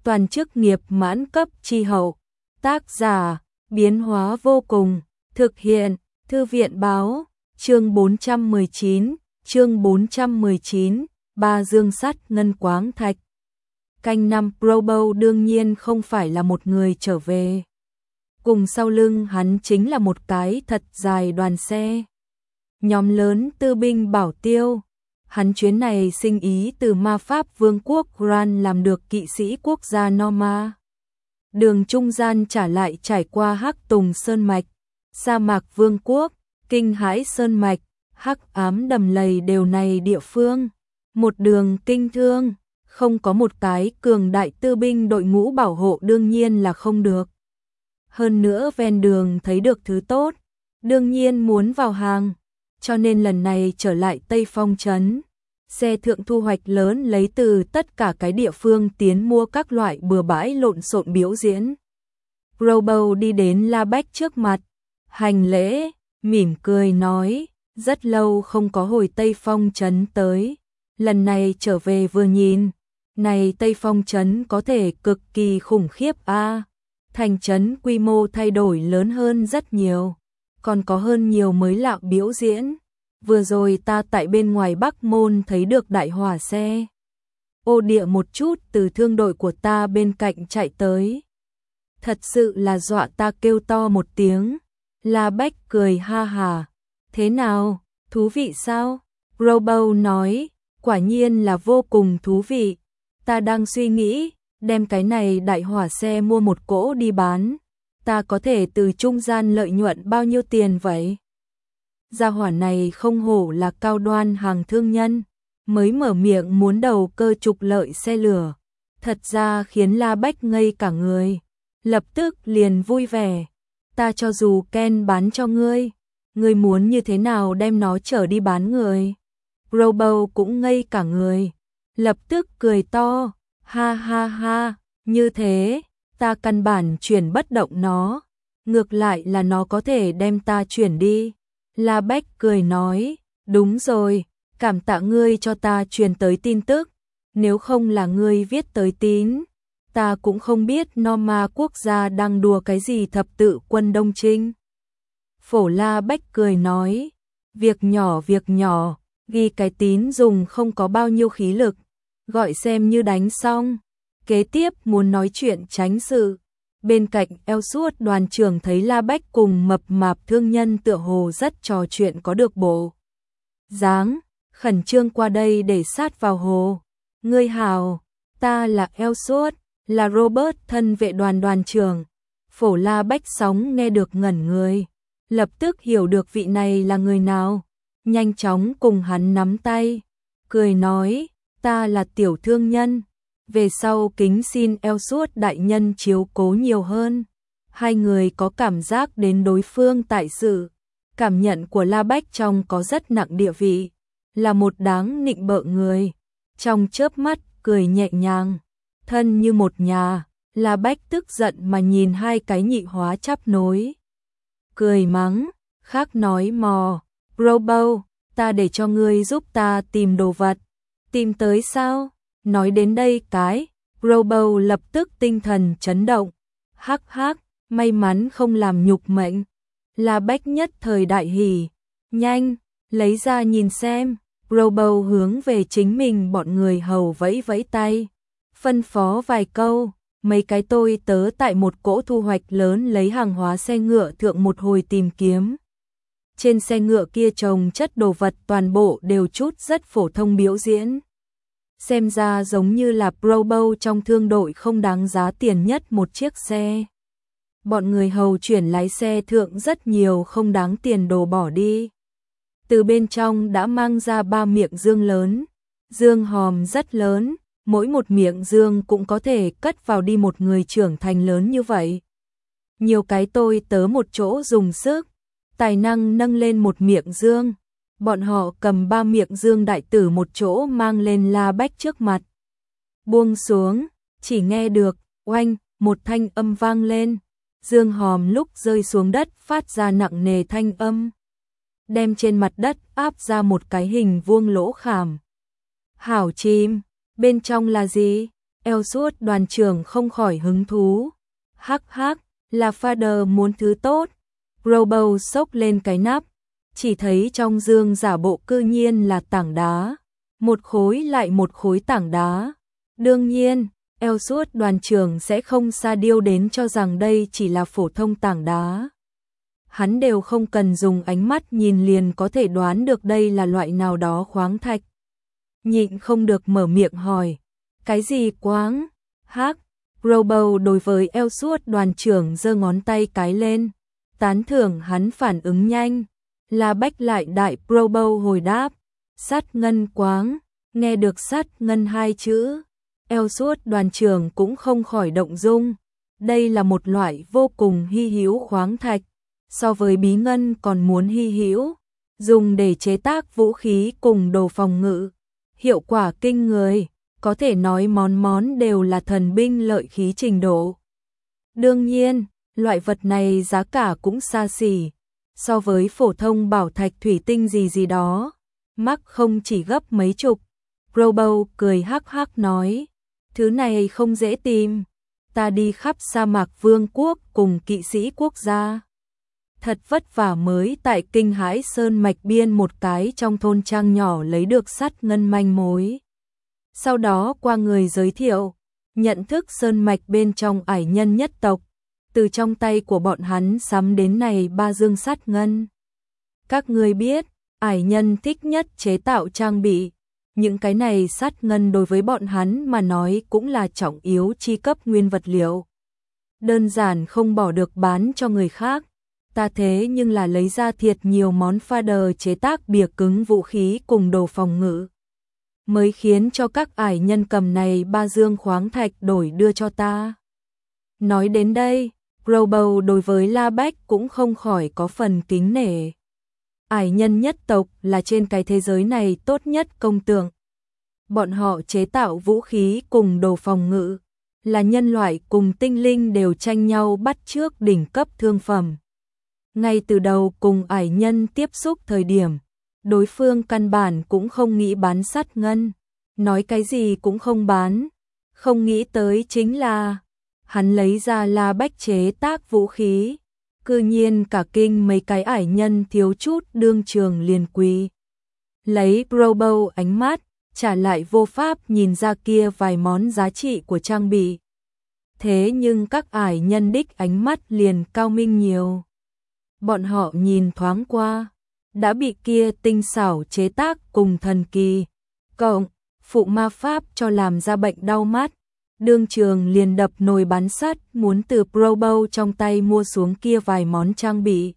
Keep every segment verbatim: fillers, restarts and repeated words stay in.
toàn chức nghiệp mãn cấp chi hậu. Tác giả, biến hóa vô cùng, thực hiện, Thư viện báo, chương bốn trăm mười chín, chương bốn trăm mười chín, ba dương sắt ngân quáng thạch. Canh năm Pro Bowl đương nhiên không phải là một người trở về. Cùng sau lưng hắn chính là một cái thật dài đoàn xe. Nhóm lớn tư binh bảo tiêu. Hắn chuyến này sinh ý từ ma pháp vương quốc Gran làm được kỵ sĩ quốc gia Norma. Đường trung gian trả lại trải qua Hắc Tùng Sơn Mạch, sa mạc vương quốc, kinh hãi Sơn Mạch, hắc ám đầm lầy đều này địa phương. Một đường kinh thương, không có một cái cường đại tư binh đội ngũ bảo hộ đương nhiên là không được. Hơn nữa ven đường thấy được thứ tốt, đương nhiên muốn vào hàng, cho nên lần này trở lại Tây Phong Trấn. Xe thượng thu hoạch lớn lấy từ tất cả cái địa phương tiến mua các loại bừa bãi lộn xộn biểu diễn. Robo đi đến La Bách trước mặt, hành lễ, mỉm cười nói, rất lâu không có hồi Tây Phong Trấn tới. Lần này trở về vừa nhìn, này Tây Phong Trấn có thể cực kỳ khủng khiếp a à. Thành trấn quy mô thay đổi lớn hơn rất nhiều, còn có hơn nhiều mới lạ biểu diễn. Vừa rồi ta tại bên ngoài Bắc Môn thấy được đại hỏa xe ô địa một chút từ thương đội của ta bên cạnh chạy tới. Thật sự là dọa ta kêu to một tiếng. La Bách cười ha hà. Thế nào, thú vị sao? Robo nói, quả nhiên là vô cùng thú vị. Ta đang suy nghĩ, đem cái này đại hỏa xe mua một cỗ đi bán. Ta có thể từ trung gian lợi nhuận bao nhiêu tiền vậy? Gia hỏa này không hổ là cao đoan hàng thương nhân, mới mở miệng muốn đầu cơ trục lợi xe lửa. Thật ra khiến La Bách ngây cả người, lập tức liền vui vẻ. Ta cho dù Ken bán cho ngươi, ngươi muốn như thế nào đem nó chở đi bán người? Robo cũng ngây cả người, lập tức cười to, ha ha ha, như thế, ta căn bản chuyển bất động nó, ngược lại là nó có thể đem ta chuyển đi. La Bách cười nói, đúng rồi, cảm tạ ngươi cho ta truyền tới tin tức, nếu không là ngươi viết tới tín, ta cũng không biết Norma quốc gia đang đùa cái gì thập tự quân Đông Trinh. Phổ La Bách cười nói, việc nhỏ việc nhỏ, ghi cái tín dùng không có bao nhiêu khí lực, gọi xem như đánh xong. Kế tiếp muốn nói chuyện tránh sự. Bên cạnh eo suốt đoàn trưởng thấy La Bách cùng mập mạp thương nhân tựa hồ rất trò chuyện có được bộ dáng, khẩn trương qua đây để sát vào hồ. Ngươi hào, ta là eo suốt, là Robert thân vệ đoàn đoàn trưởng. Phổ La Bách sóng nghe được ngẩn người, lập tức hiểu được vị này là người nào, nhanh chóng cùng hắn nắm tay, cười nói, ta là tiểu thương nhân. Về sau kính xin eo suốt đại nhân chiếu cố nhiều hơn. Hai người có cảm giác đến đối phương tại sự. Cảm nhận của La Bách trong có rất nặng địa vị. Là một đáng nịnh bợ người. Trong chớp mắt cười nhẹ nhàng. Thân như một nhà. La Bách tức giận mà nhìn hai cái nhị hóa chắp nối. Cười mắng. Khác nói mò. Robo, ta để cho ngươi giúp ta tìm đồ vật. Tìm tới sao? Nói đến đây cái, Robo lập tức tinh thần chấn động. Hắc hắc, may mắn không làm nhục mệnh. La Bách nhất thời đại hỉ. Nhanh, lấy ra nhìn xem. Robo hướng về chính mình bọn người hầu vẫy vẫy tay. Phân phó vài câu, mấy cái tôi tớ tại một cỗ thu hoạch lớn lấy hàng hóa xe ngựa thượng một hồi tìm kiếm. Trên xe ngựa kia trồng chất đồ vật toàn bộ đều chút rất phổ thông biểu diễn. Xem ra giống như là Pro Bowl trong thương đội không đáng giá tiền nhất một chiếc xe. Bọn người hầu chuyển lái xe thượng rất nhiều không đáng tiền đồ bỏ đi. Từ bên trong đã mang ra ba miệng dương lớn. Dương hòm rất lớn, mỗi một miệng dương cũng có thể cất vào đi một người trưởng thành lớn như vậy. Nhiều cái tôi tớ một chỗ dùng sức, tài năng nâng lên một miệng dương. Bọn họ cầm ba miệng dương đại tử một chỗ mang lên La Bách trước mặt. Buông xuống, chỉ nghe được, oanh, một thanh âm vang lên. Dương hòm lúc rơi xuống đất phát ra nặng nề thanh âm. Đem trên mặt đất áp ra một cái hình vuông lỗ khảm. Hảo chim, bên trong là gì? Ellsworth đoàn trưởng không khỏi hứng thú. Hắc hắc, là Father muốn thứ tốt. Robo xốc lên cái nắp, chỉ thấy trong dương giả bộ cư nhiên là tảng đá. Một khối lại một khối tảng đá. Đương nhiên, Ellsworth đoàn trưởng sẽ không sa điêu đến cho rằng đây chỉ là phổ thông tảng đá. Hắn đều không cần dùng ánh mắt nhìn liền có thể đoán được đây là loại nào đó khoáng thạch. Nhịn không được mở miệng hỏi, cái gì khoáng? Hắc, Robo đối với Ellsworth đoàn trưởng giơ ngón tay cái lên, tán thưởng hắn phản ứng nhanh. La Bách lại đại Robo hồi đáp, sắt ngân khoáng. Nghe được sắt ngân hai chữ, Ellsworth đoàn trưởng cũng không khỏi động dung. Đây là một loại vô cùng hy hữu khoáng thạch, so với bí ngân còn muốn hy hữu, dùng để chế tác vũ khí cùng đồ phòng ngự. Hiệu quả kinh người, có thể nói món món đều là thần binh lợi khí trình độ. Đương nhiên, loại vật này giá cả cũng xa xỉ, so với phổ thông bảo thạch thủy tinh gì gì đó, mắc không chỉ gấp mấy chục. Robo cười hắc hắc nói, thứ này không dễ tìm, ta đi khắp sa mạc vương quốc cùng kỵ sĩ quốc gia. Thật vất vả mới tại Kinh Hãi Sơn mạch biên một cái trong thôn trang nhỏ lấy được sắt ngân manh mối. Sau đó qua người giới thiệu, nhận thức sơn mạch bên trong ải nhân nhất tộc, từ trong tay của bọn hắn sắm đến này ba dương sắt ngân. Các người biết, ải nhân thích nhất chế tạo trang bị, những cái này sắt ngân đối với bọn hắn mà nói cũng là trọng yếu chi cấp nguyên vật liệu. Đơn giản không bỏ được bán cho người khác, ta thế nhưng là lấy ra thiệt nhiều món Father chế tác bìa cứng vũ khí cùng đồ phòng ngự, mới khiến cho các ải nhân cầm này ba dương khoáng thạch đổi đưa cho ta. Nói đến đây, Robo đối với La Bách cũng không khỏi có phần kính nể. Ải nhân nhất tộc là trên cái thế giới này tốt nhất công tượng. Bọn họ chế tạo vũ khí cùng đồ phòng ngự, là nhân loại cùng tinh linh đều tranh nhau bắt chước đỉnh cấp thương phẩm. Ngay từ đầu cùng ải nhân tiếp xúc thời điểm, đối phương căn bản cũng không nghĩ bán sắt ngân, nói cái gì cũng không bán. Không nghĩ tới chính là, hắn lấy ra La Bách chế tác vũ khí, cư nhiên cả kinh mấy cái ải nhân thiếu chút đương trường liền quỳ. Lấy Robo ánh mắt, trả lại vô pháp nhìn ra kia vài món giá trị của trang bị. Thế nhưng các ải nhân đích ánh mắt liền cao minh nhiều. Bọn họ nhìn thoáng qua, đã bị kia tinh xảo chế tác cùng thần kỳ, cộng, phụ ma pháp cho làm ra bệnh đau mắt. Đương trường liền đập nồi bán sắt muốn từ Robo trong tay mua xuống kia vài món trang bị,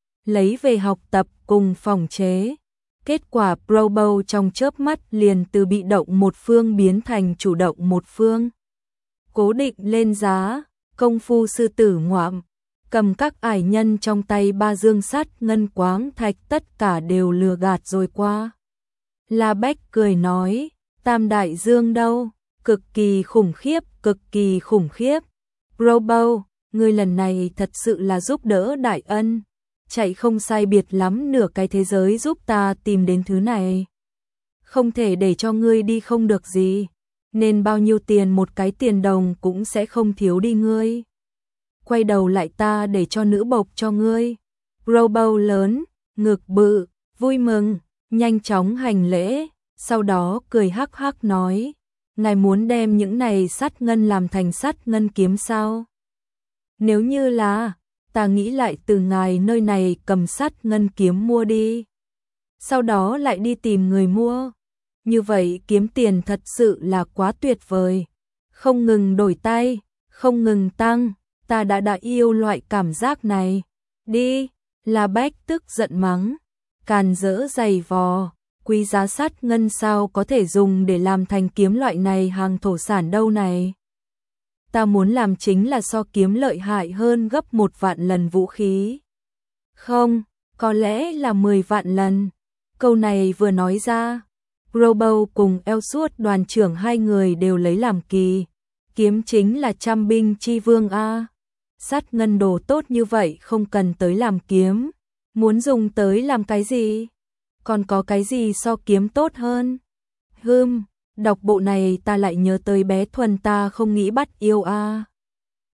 lấy về học tập cùng phòng chế. Kết quả Robo trong chớp mắt liền từ bị động một phương biến thành chủ động một phương. Cố định lên giá, công phu sư tử ngoạm, cầm các ải nhân trong tay ba dương sắt ngân khoáng thạch tất cả đều lừa gạt rồi qua. La Bách cười nói, tam đại dương đâu? Cực kỳ khủng khiếp, cực kỳ khủng khiếp. Robo, ngươi lần này thật sự là giúp đỡ đại ân, chạy không sai biệt lắm nửa cái thế giới giúp ta tìm đến thứ này. Không thể để cho ngươi đi không được gì, nên bao nhiêu tiền một cái tiền đồng cũng sẽ không thiếu đi ngươi. Quay đầu lại ta để cho nữ bộc cho ngươi. Robo lớn, ngực bự, vui mừng, nhanh chóng hành lễ, sau đó cười hắc hắc nói, ngài muốn đem những này sắt ngân làm thành sắt ngân kiếm sao? Nếu như là, ta nghĩ lại từ ngài nơi này cầm sắt ngân kiếm mua đi. Sau đó lại đi tìm người mua. Như vậy kiếm tiền thật sự là quá tuyệt vời. Không ngừng đổi tay, không ngừng tăng, ta đã đã yêu loại cảm giác này. Đi, La Bách tức giận mắng, càn rỡ giày vò. Quý giá sắt ngân sao có thể dùng để làm thành kiếm loại này hàng thổ sản đâu này. Ta muốn làm chính là so kiếm lợi hại hơn gấp một vạn lần vũ khí. Không, có lẽ là mười vạn lần. Câu này vừa nói ra, Robo cùng Ellsworth đoàn trưởng hai người đều lấy làm kỳ. Kiếm chính là trăm binh chi vương a. Sắt ngân đồ tốt như vậy không cần tới làm kiếm. Muốn dùng tới làm cái gì? Còn có cái gì so kiếm tốt hơn? Hừm, Đọc bộ này ta lại nhớ tới bé Thuần ta không nghĩ bắt yêu a.